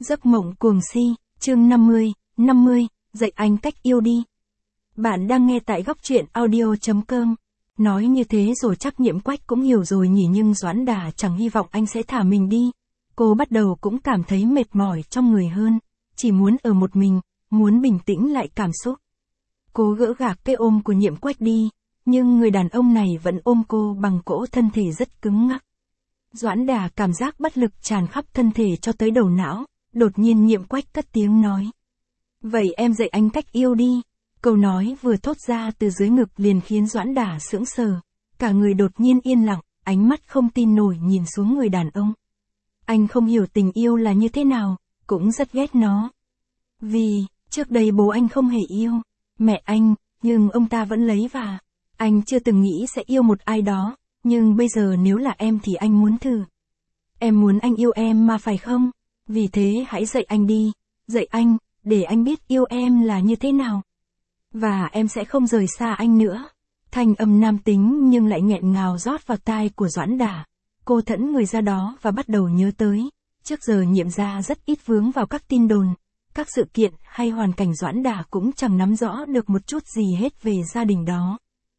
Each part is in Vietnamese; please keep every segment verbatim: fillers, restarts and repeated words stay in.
Giấc mộng cuồng si, chương năm mươi, năm mươi, dạy anh cách yêu đi. Bạn đang nghe tại góc truyện audio chấm com. Nói như thế rồi chắc Nhiễm Quách cũng hiểu rồi nhỉ, nhưng Doãn Đà chẳng hy vọng anh sẽ thả mình đi. Cô bắt đầu cũng cảm thấy mệt mỏi trong người hơn, chỉ muốn ở một mình, muốn bình tĩnh lại cảm xúc. Cô gỡ gạc cái ôm của Nhiễm Quách đi, nhưng người đàn ông này vẫn ôm cô bằng cỗ thân thể rất cứng ngắc. Doãn Đà cảm giác bất lực tràn khắp thân thể cho tới đầu não, đột nhiên Nhiễm Quách cất tiếng nói. Vậy em dạy anh cách yêu đi. Câu nói vừa thốt ra từ dưới ngực liền khiến Doãn Đà sững sờ, cả người đột nhiên yên lặng, ánh mắt không tin nổi nhìn xuống người đàn ông. Anh không hiểu tình yêu là như thế nào, cũng rất ghét nó. Vì, trước đây bố anh không hề yêu mẹ anh, nhưng ông ta vẫn lấy và anh chưa từng nghĩ sẽ yêu một ai đó, nhưng bây giờ nếu là em thì anh muốn thử. Em muốn anh yêu em mà phải không? Vì thế hãy dạy anh đi, dạy anh, để anh biết yêu em là như thế nào. Và em sẽ không rời xa anh nữa. Thanh âm nam tính nhưng lại nghẹn ngào rót vào tai của Doãn Đà. Cô thẫn người ra đó và bắt đầu nhớ tới. Trước giờ Nhiễm gia rất ít vướng vào các tin đồn, các sự kiện hay hoàn cảnh. Doãn Đà cũng chẳng nắm rõ được một chút gì hết về gia đình đó.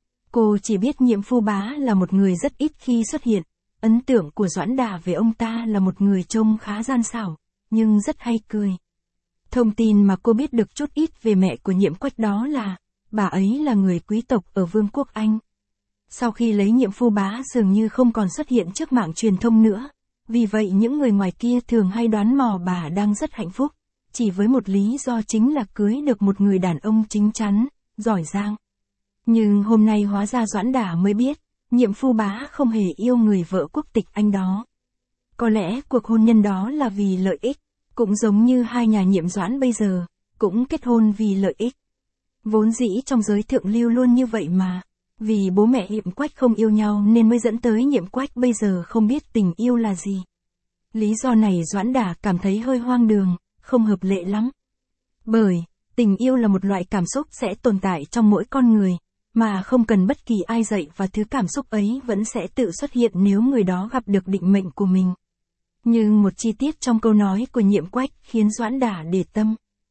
Cô chỉ biết Nhiễm Phu Bá là một người rất ít khi xuất hiện. Ấn tượng của Doãn Đà về ông ta là một người trông khá gian xảo, nhưng rất hay cười. Thông tin mà cô biết được chút ít về mẹ của Nhiễm Quách đó là, bà ấy là người quý tộc ở Vương quốc Anh. Sau khi lấy Nhiễm Phu Bá dường như không còn xuất hiện trước mạng truyền thông nữa, vì vậy những người ngoài kia thường hay đoán mò bà đang rất hạnh phúc, chỉ với một lý do chính là cưới được một người đàn ông chính chắn, giỏi giang. Nhưng hôm nay hóa ra Doãn Đà mới biết, Nhiễm Phu Bá không hề yêu người vợ quốc tịch Anh đó. Có lẽ cuộc hôn nhân đó là vì lợi ích, cũng giống như hai nhà Nhiễm Doãn bây giờ, cũng kết hôn vì lợi ích. Vốn dĩ trong giới thượng lưu luôn như vậy mà, vì bố mẹ Nhiễm Quách không yêu nhau nên mới dẫn tới Nhiễm Quách bây giờ không biết tình yêu là gì. Lý do này Doãn Đà cảm thấy hơi hoang đường, không hợp lệ lắm. Bởi, tình yêu là một loại cảm xúc sẽ tồn tại trong mỗi con người, mà không cần bất kỳ ai dạy, và thứ cảm xúc ấy vẫn sẽ tự xuất hiện nếu người đó gặp được định mệnh của mình. Nhưng một chi tiết trong câu nói của Nhiễm Quách khiến Doãn Đà để tâm.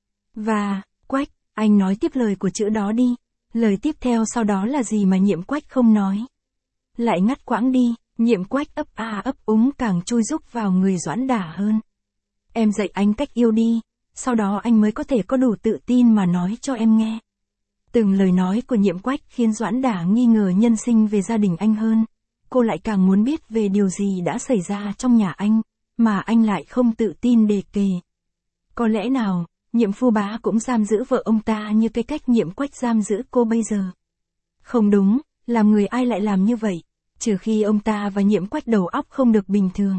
Và, Quách, anh nói tiếp lời của chữ đó đi. Lời tiếp theo sau đó là gì mà Nhiễm Quách không nói? Lại ngắt quãng đi, Nhiễm Quách ấp a ấp úng càng chui rúc vào người Doãn Đà hơn. Em dạy anh cách yêu đi, sau đó anh mới có thể có đủ tự tin mà nói cho em nghe. Từng lời nói của Nhiễm Quách khiến Doãn Đà nghi ngờ nhân sinh về gia đình anh hơn. Cô lại càng muốn biết về điều gì đã xảy ra trong nhà anh, mà anh lại không tự tin đề kể. Có lẽ nào, Nhiễm Phu Bá cũng giam giữ vợ ông ta như cái cách Nhiễm Quách giam giữ cô bây giờ? Không đúng, làm người ai lại làm như vậy, trừ khi ông ta và Nhiễm Quách đầu óc không được bình thường.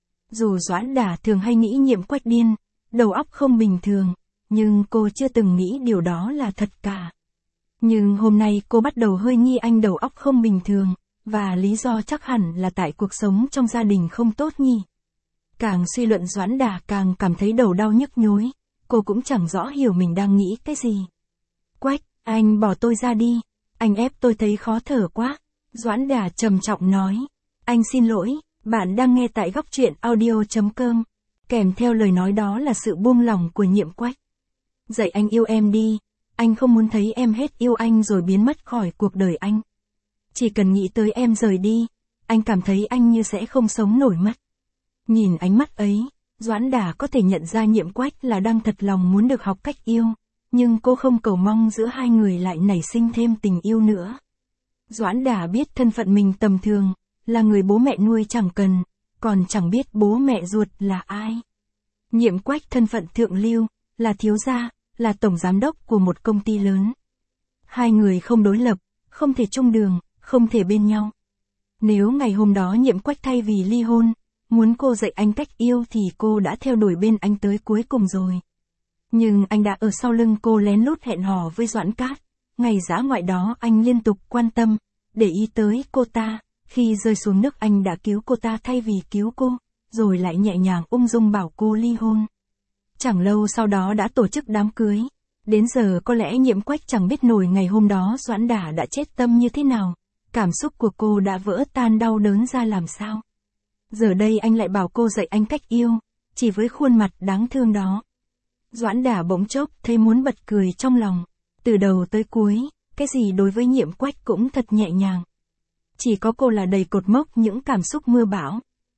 Dù Doãn Đà thường hay nghĩ Nhiễm Quách điên, đầu óc không bình thường, nhưng cô chưa từng nghĩ điều đó là thật cả. Nhưng hôm nay cô bắt đầu hơi nghi anh đầu óc không bình thường, và lý do chắc hẳn là tại cuộc sống trong gia đình không tốt nhỉ. Càng suy luận Doãn Đà càng cảm thấy đầu đau nhức nhối, cô cũng chẳng rõ hiểu mình đang nghĩ cái gì. Quách, anh bỏ tôi ra đi, anh ép tôi thấy khó thở quá. Doãn Đà trầm trọng nói. Anh xin lỗi, bạn đang nghe tại góc truyện audio chấm com. Kèm theo lời nói đó là sự buông lỏng của Nhiễm Quách. Dạy anh yêu em đi. Anh không muốn thấy em hết yêu anh rồi biến mất khỏi cuộc đời anh. Chỉ cần nghĩ tới em rời đi, anh cảm thấy anh như sẽ không sống nổi mất. Nhìn ánh mắt ấy, Doãn Đà có thể nhận ra Nhiễm Quách là đang thật lòng muốn được học cách yêu, nhưng cô không cầu mong giữa hai người lại nảy sinh thêm tình yêu nữa. Doãn Đà biết thân phận mình tầm thường, là người bố mẹ nuôi chẳng cần, còn chẳng biết bố mẹ ruột là ai. Nhiễm Quách thân phận thượng lưu, là thiếu gia, là tổng giám đốc của một công ty lớn. Hai người không đối lập, không thể chung đường, không thể bên nhau. Nếu ngày hôm đó Nhiễm Quách thay vì ly hôn, muốn cô dạy anh cách yêu thì cô đã theo đuổi bên anh tới cuối cùng rồi. Nhưng anh đã ở sau lưng cô lén lút hẹn hò với Doãn Cát. Ngày dã ngoại đó anh liên tục quan tâm, để ý tới cô ta. Khi rơi xuống nước anh đã cứu cô ta thay vì cứu cô, rồi lại nhẹ nhàng ung dung bảo cô ly hôn. Chẳng lâu sau đó đã tổ chức đám cưới. Đến giờ có lẽ Nhiễm Quách chẳng biết nổi ngày hôm đó Doãn Đà đã chết tâm như thế nào. Cảm xúc của cô đã vỡ tan đau đớn ra làm sao. Giờ đây anh lại bảo cô dạy anh cách yêu, chỉ với khuôn mặt đáng thương đó. Doãn Đả bỗng chốc thấy muốn bật cười trong lòng. Từ đầu tới cuối, cái gì đối với Nhiệm Quách cũng thật nhẹ nhàng. Chỉ có cô là đầy cột mốc những cảm xúc mưa bão.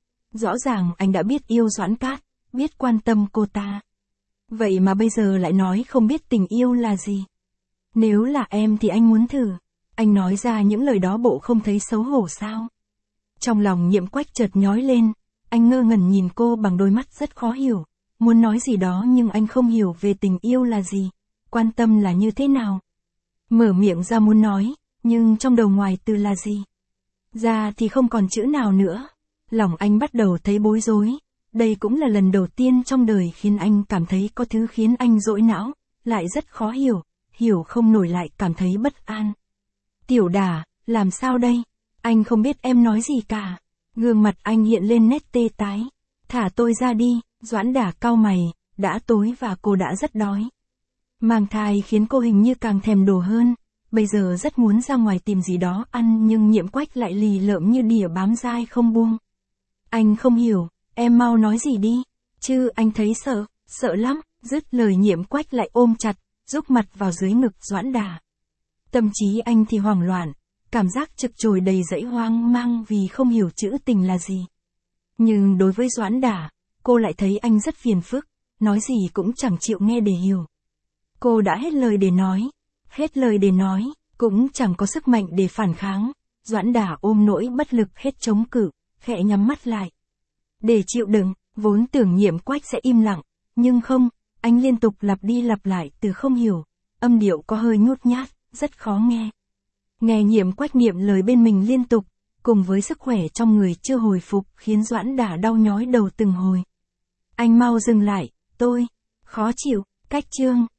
Rõ ràng anh đã biết yêu Doãn Cát, biết quan tâm cô ta. Vậy mà bây giờ lại nói không biết tình yêu là gì. Nếu là em thì anh muốn thử. Anh nói ra những lời đó bộ không thấy xấu hổ sao? Trong lòng Nhiệm Quách chợt nhói lên, anh ngơ ngẩn nhìn cô bằng đôi mắt rất khó hiểu. Muốn nói gì đó nhưng anh không hiểu về tình yêu là gì, quan tâm là như thế nào. Mở miệng ra muốn nói, nhưng trong đầu ngoài từ là gì? Ra thì không còn chữ nào nữa. Lòng anh bắt đầu thấy bối rối. Đây cũng là lần đầu tiên trong đời khiến anh cảm thấy có thứ khiến anh rỗi não, lại rất khó hiểu, hiểu không nổi lại cảm thấy bất an. Tiểu Đả, làm sao đây? Anh không biết em nói gì cả. Gương mặt anh hiện lên nét tê tái. Thả tôi ra đi. Doãn Đả cau mày, đã tối và cô đã rất đói. Mang thai khiến cô hình như càng thèm đồ hơn, bây giờ rất muốn ra ngoài tìm gì đó ăn nhưng Nhiệm Quách lại lì lợm như đỉa bám dai không buông. Anh không hiểu, em mau nói gì đi, chứ anh thấy sợ, sợ lắm, dứt lời Nhiệm Quách lại ôm chặt, rúc mặt vào dưới ngực Doãn Đả. Tâm trí anh thì hoảng loạn, cảm giác trực trồi đầy dẫy hoang mang vì không hiểu chữ tình là gì. Nhưng đối với Doãn Đả, cô lại thấy anh rất phiền phức, nói gì cũng chẳng chịu nghe để hiểu. Cô đã hết lời để nói, hết lời để nói, cũng chẳng có sức mạnh để phản kháng. Doãn Đả ôm nỗi bất lực hết chống cự, khẽ nhắm mắt lại. Để chịu đựng, vốn tưởng Nhiệm Quách sẽ im lặng, nhưng không, anh liên tục lặp đi lặp lại từ không hiểu, âm điệu có hơi nhút nhát, rất khó nghe. Nghe Nhiệm Quách niệm lời bên mình liên tục, cùng với sức khỏe trong người chưa hồi phục khiến Doãn Đả đau nhói đầu từng hồi. Anh mau dừng lại, tôi, khó chịu, cách chương.